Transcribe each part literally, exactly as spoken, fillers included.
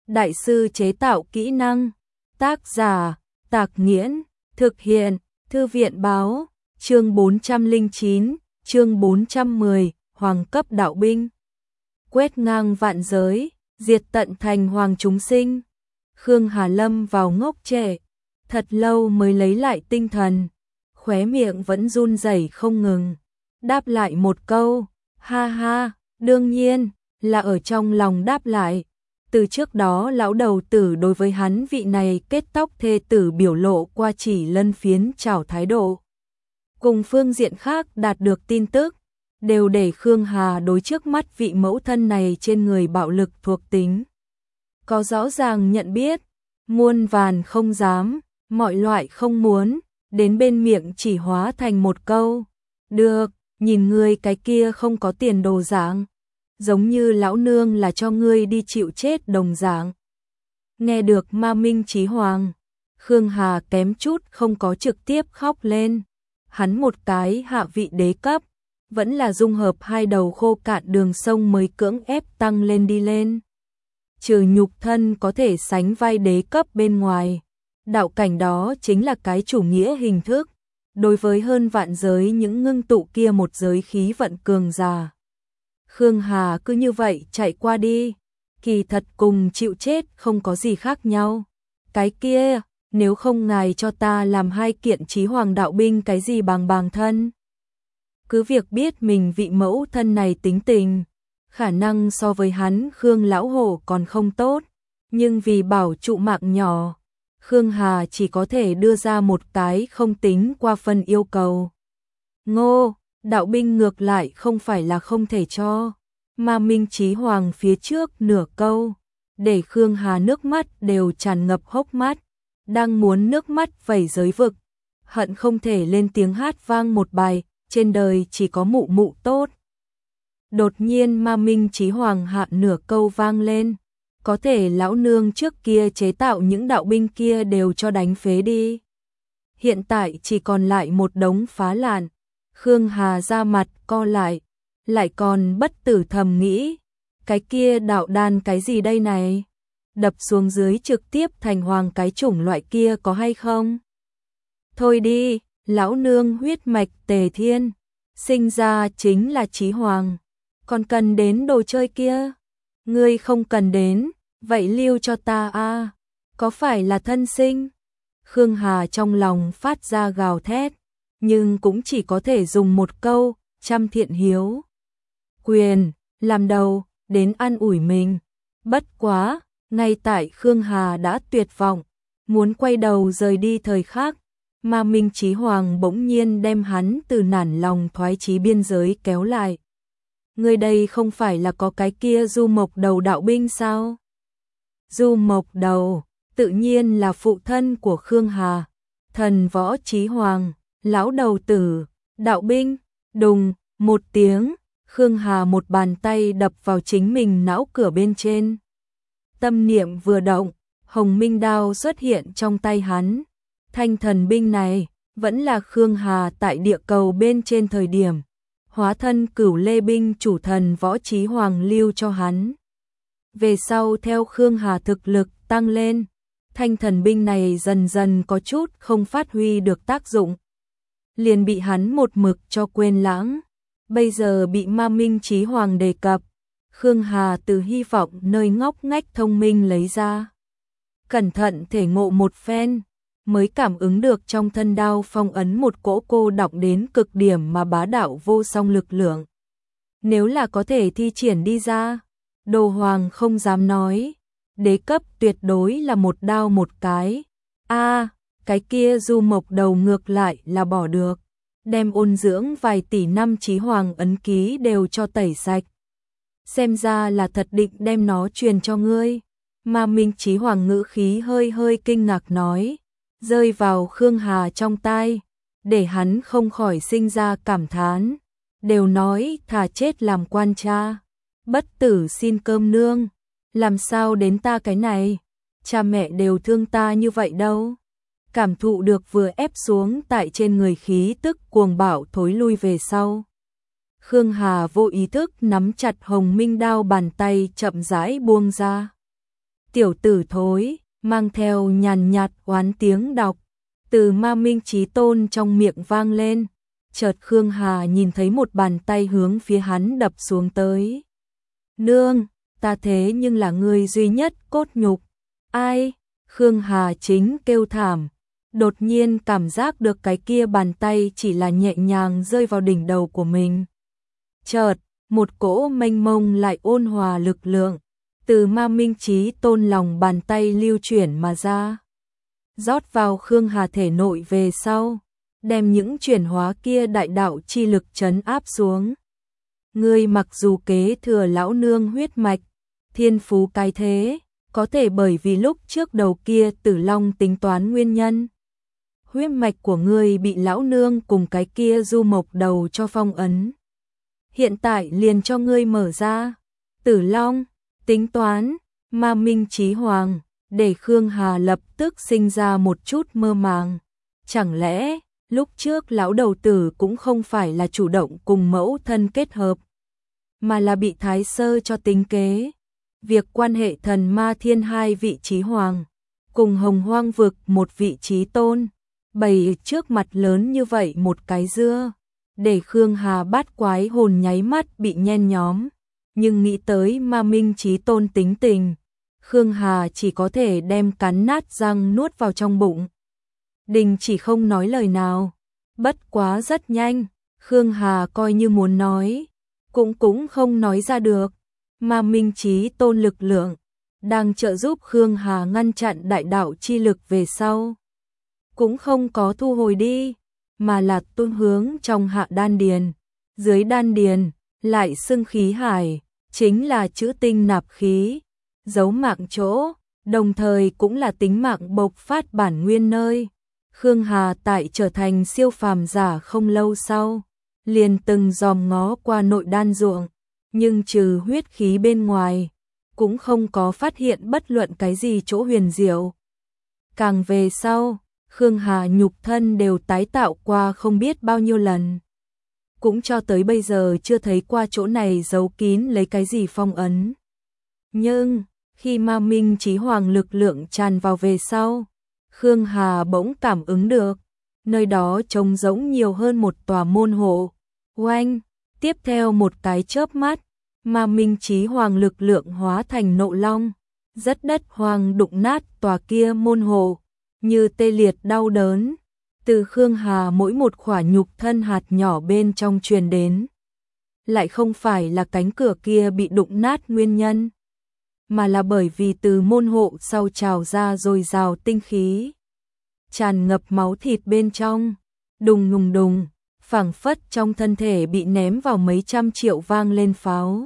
đại sư chế tạo kỹ năng. Tác giả, Tạc Nghiễn, thực hiện, Thư viện báo, chương bốn trăm lẻ chín, chương bốn trăm mười, Hoàng cấp đạo binh. Quét ngang vạn giới, diệt tận thành hoàng chúng sinh. Khương Hà lâm vào ngốc trệ, thật lâu mới lấy lại tinh thần, khóe miệng vẫn run rẩy không ngừng, đáp lại một câu, ha ha, đương nhiên, là ở trong lòng đáp lại. Từ trước đó lão đầu tử đối với hắn vị này kết tóc thê tử biểu lộ qua chỉ lân phiến chào thái độ. Cùng phương diện khác đạt được tin tức, đều để Khương Hà đối trước mắt vị mẫu thân này trên người bạo lực thuộc tính. Có rõ ràng nhận biết, muôn vàn không dám, mọi loại không muốn, đến bên miệng chỉ hóa thành một câu. Được, nhìn ngươi cái kia không có tiền đồ dạng, giống như lão nương là cho ngươi đi chịu chết đồng dạng. Nghe được Ma Minh Chí Hoàng, Khương Hà kém chút không có trực tiếp khóc lên. Hắn một cái hạ vị đế cấp, vẫn là dung hợp hai đầu khô cạn đường sông mới cưỡng ép tăng lên đi lên. Trừ nhục thân có thể sánh vai đế cấp bên ngoài, đạo cảnh đó chính là cái chủ nghĩa hình thức. Đối với hơn vạn giới những ngưng tụ kia một giới khí vận cường giả, Khương Hà cứ như vậy chạy qua đi, kỳ thật cùng chịu chết không có gì khác nhau. Cái kia, nếu không ngài cho ta làm hai kiện chí hoàng đạo binh cái gì bằng bằng thân. Cứ việc biết mình vị mẫu thân này tính tình, khả năng so với hắn Khương lão hổ còn không tốt, nhưng vì bảo trụ mạng nhỏ, Khương Hà chỉ có thể đưa ra một cái không tính qua phần yêu cầu. Ngô, đạo binh ngược lại không phải là không thể cho. Ma Minh Chí Hoàng phía trước nửa câu, để Khương Hà nước mắt đều tràn ngập hốc mắt, đang muốn nước mắt vẩy giới vực, hận không thể lên tiếng hát vang một bài, trên đời chỉ có mụ mụ tốt. Đột nhiên Ma Minh Chí Hoàng hạ nửa câu vang lên, có thể lão nương trước kia chế tạo những đạo binh kia đều cho đánh phế đi. Hiện tại chỉ còn lại một đống phá lạn. Khương Hà ra mặt co lại, lại còn bất tử thầm nghĩ, cái kia đạo đan cái gì đây này? Đập xuống dưới trực tiếp thành hoàng cái chủng loại kia có hay không? Thôi đi, lão nương huyết mạch tề thiên, sinh ra chính là chí hoàng, còn cần đến đồ chơi kia? Ngươi không cần đến, vậy lưu cho ta a, có phải là thân sinh? Khương Hà trong lòng phát ra gào thét, nhưng cũng chỉ có thể dùng một câu, trăm thiện hiếu. Quyền, làm đầu, đến an ủi mình. Bất quá, ngay tại Khương Hà đã tuyệt vọng, muốn quay đầu rời đi thời khắc, Ma Minh Chí Hoàng bỗng nhiên đem hắn từ nản lòng thoái chí biên giới kéo lại. Người đây không phải là có cái kia Du Mộc Đầu đạo binh sao? Du Mộc Đầu, tự nhiên là phụ thân của Khương Hà, thần võ Chí Hoàng, lão đầu tử, đạo binh. Đùng, một tiếng, Khương Hà một bàn tay đập vào chính mình não cửa bên trên. Tâm niệm vừa động, Hồng Minh đao xuất hiện trong tay hắn. Thanh thần binh này vẫn là Khương Hà tại địa cầu bên trên thời điểm hóa thân Cửu Lê binh chủ thần võ Chí Hoàng lưu cho hắn. Về sau theo Khương Hà thực lực tăng lên, thanh thần binh này dần dần có chút không phát huy được tác dụng, liền bị hắn một mực cho quên lãng. Bây giờ bị Ma Minh Chí Hoàng đề cập, Khương Hà từ hy vọng nơi ngóc ngách thông minh lấy ra, cẩn thận thể ngộ một phen, mới cảm ứng được trong thân đao phong ấn một cỗ cô đọng đến cực điểm mà bá đạo vô song lực lượng. Nếu là có thể thi triển đi ra, Đồ Hoàng không dám nói, đế cấp tuyệt đối là một đao một cái. A, à, cái kia Du Mộc Đầu ngược lại là bỏ được, đem ôn dưỡng vài tỷ năm Chí Hoàng ấn ký đều cho tẩy sạch. Xem ra là thật định đem nó truyền cho ngươi. Ma Minh Chí Hoàng ngữ khí hơi hơi kinh ngạc nói, rơi vào Khương Hà trong tai, để hắn không khỏi sinh ra cảm thán. Đều nói thà chết làm quan cha, bất tử xin cơm nương, làm sao đến ta cái này? Cha mẹ đều thương ta như vậy đâu. Cảm thụ được vừa ép xuống tại trên người khí tức cuồng bạo thối lui về sau. Khương Hà vô ý thức nắm chặt Hồng Minh đao, bàn tay chậm rãi buông ra. tiểu tử thối, mang theo nhàn nhạt oán tiếng đọc, từ Ma Minh Chí Tôn trong miệng vang lên. Chợt Khương Hà nhìn thấy một bàn tay hướng phía hắn đập xuống tới. Nương, ta thế nhưng là người duy nhất cốt nhục. Ai? Khương Hà chính kêu thảm. Đột nhiên cảm giác được cái kia bàn tay chỉ là nhẹ nhàng rơi vào đỉnh đầu của mình. Chợt, một cỗ mênh mông lại ôn hòa lực lượng từ Ma Minh Chí Tôn lòng bàn tay lưu chuyển mà ra, rót vào Khương Hà thể nội về sau, đem những chuyển hóa kia đại đạo chi lực trấn áp xuống. Ngươi mặc dù kế thừa lão nương huyết mạch, thiên phú cái thế, có thể bởi vì lúc trước đầu kia Tử Long tính toán nguyên nhân, huyết mạch của ngươi bị lão nương cùng cái kia du mộc đầu cho phong ấn. Hiện tại liền cho ngươi mở ra. Tử Long tính toán, Ma Minh Chí Hoàng, để Khương Hà lập tức sinh ra một chút mơ màng. Chẳng lẽ lúc trước lão đầu tử cũng không phải là chủ động cùng mẫu thân kết hợp, mà là bị Thái Sơ cho tính kế. Việc quan hệ thần ma thiên hai vị chí hoàng, cùng Hồng Hoang vực một vị chí tôn, bày trước mặt lớn như vậy một cái dưa, để Khương Hà bát quái hồn nháy mắt bị nhen nhóm. Nhưng nghĩ tới Ma Minh Chí Tôn tính tình, Khương Hà chỉ có thể đem cắn nát răng nuốt vào trong bụng. Đình chỉ không nói lời nào. Bất quá rất nhanh, Khương Hà coi như muốn nói, cũng cũng không nói ra được. Ma Minh Chí Tôn lực lượng đang trợ giúp Khương Hà ngăn chặn đại đạo chi lực về sau, cũng không có thu hồi đi, mà là tuôn hướng trong hạ đan điền. Dưới đan điền lại xưng khí hải, chính là chữ tinh nạp khí, giấu mạng chỗ, đồng thời cũng là tính mạng bộc phát bản nguyên nơi. Khương Hà tại trở thành siêu phàm giả không lâu sau, liền từng dòm ngó qua nội đan ruộng, nhưng trừ huyết khí bên ngoài, cũng không có phát hiện bất luận cái gì chỗ huyền diệu. Càng về sau, Khương Hà nhục thân đều tái tạo qua không biết bao nhiêu lần, cũng cho tới bây giờ chưa thấy qua chỗ này giấu kín lấy cái gì phong ấn. Nhưng, khi Ma Minh Chí Hoàng lực lượng tràn vào về sau, Khương Hà bỗng cảm ứng được, nơi đó trông giống nhiều hơn một tòa môn hộ. Oanh, tiếp theo một cái chớp mắt, Ma Minh Chí Hoàng lực lượng hóa thành nộ long, rất đất hoang đụng nát tòa kia môn hộ, như tê liệt đau đớn, từ Khương Hà mỗi một khỏa nhục thân hạt nhỏ bên trong truyền đến. Lại không phải là cánh cửa kia bị đụng nát nguyên nhân, mà là bởi vì từ môn hộ sau trào ra dồi dào tinh khí, tràn ngập máu thịt bên trong, đùng đùng đùng, phảng phất trong thân thể bị ném vào mấy trăm triệu vang lên pháo.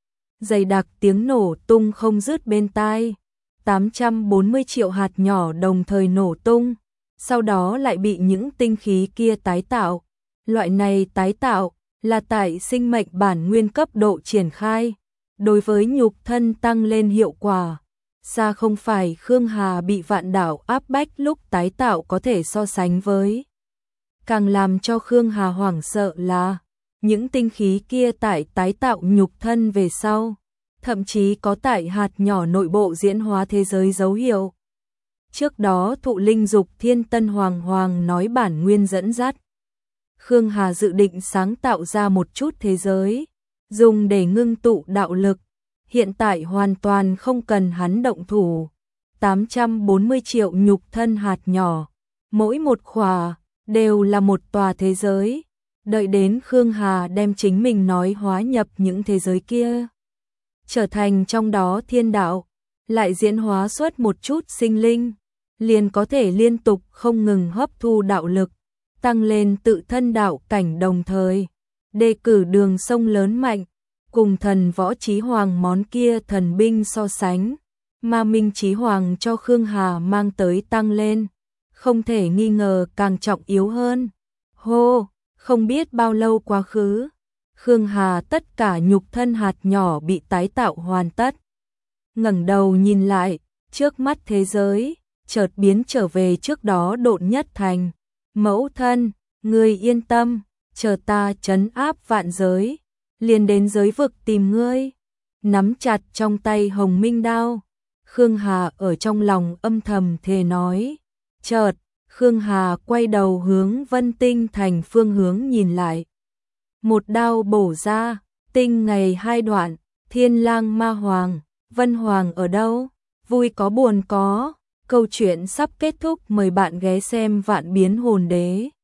Dày đặc tiếng nổ tung không dứt bên tai, tám trăm bốn mươi triệu hạt nhỏ đồng thời nổ tung, sau đó lại bị những tinh khí kia tái tạo. Loại này tái tạo là tại sinh mệnh bản nguyên cấp độ triển khai, đối với nhục thân tăng lên hiệu quả, xa không phải Khương Hà bị vạn đảo áp bách lúc tái tạo có thể so sánh với. Càng làm cho Khương Hà hoảng sợ là, những tinh khí kia tại tái tạo nhục thân về sau, thậm chí có tại hạt nhỏ nội bộ diễn hóa thế giới dấu hiệu. Trước đó Thụ Linh Dục Thiên Tân Hoàng Hoàng nói bản nguyên dẫn dắt, Khương Hà dự định sáng tạo ra một chút thế giới, dùng để ngưng tụ đạo lực, hiện tại hoàn toàn không cần hắn động thủ. tám trăm bốn mươi triệu nhục thân hạt nhỏ, mỗi một khỏa đều là một tòa thế giới, đợi đến Khương Hà đem chính mình nói hóa nhập những thế giới kia, trở thành trong đó thiên đạo, lại diễn hóa xuất một chút sinh linh, liền có thể liên tục không ngừng hấp thu đạo lực, tăng lên tự thân đạo cảnh, đồng thời đề cử đường sông lớn mạnh, cùng thần võ Chí Hoàng món kia thần binh so sánh, Ma Minh Chí Hoàng cho Khương Hà mang tới tăng lên, không thể nghi ngờ càng trọng yếu hơn. Hô, không biết bao lâu quá khứ, Khương Hà tất cả nhục thân hạt nhỏ bị tái tạo hoàn tất. Ngẩng đầu nhìn lại, trước mắt thế giới chợt biến trở về trước đó độn nhất thành. Mẫu thân, ngươi yên tâm, chờ ta trấn áp vạn giới, liền đến giới vực tìm ngươi. Nắm chặt trong tay Hồng Minh đao, Khương Hà ở trong lòng âm thầm thề nói. Chợt, Khương Hà quay đầu hướng Vân Tinh Thành phương hướng nhìn lại. Một đao bổ ra, tinh ngày hai đoạn, Thiên Lang Ma Hoàng, Vân Hoàng ở đâu? Vui có buồn có. Câu chuyện sắp kết thúc, mời bạn ghé xem Vạn Biến Hồn Đế.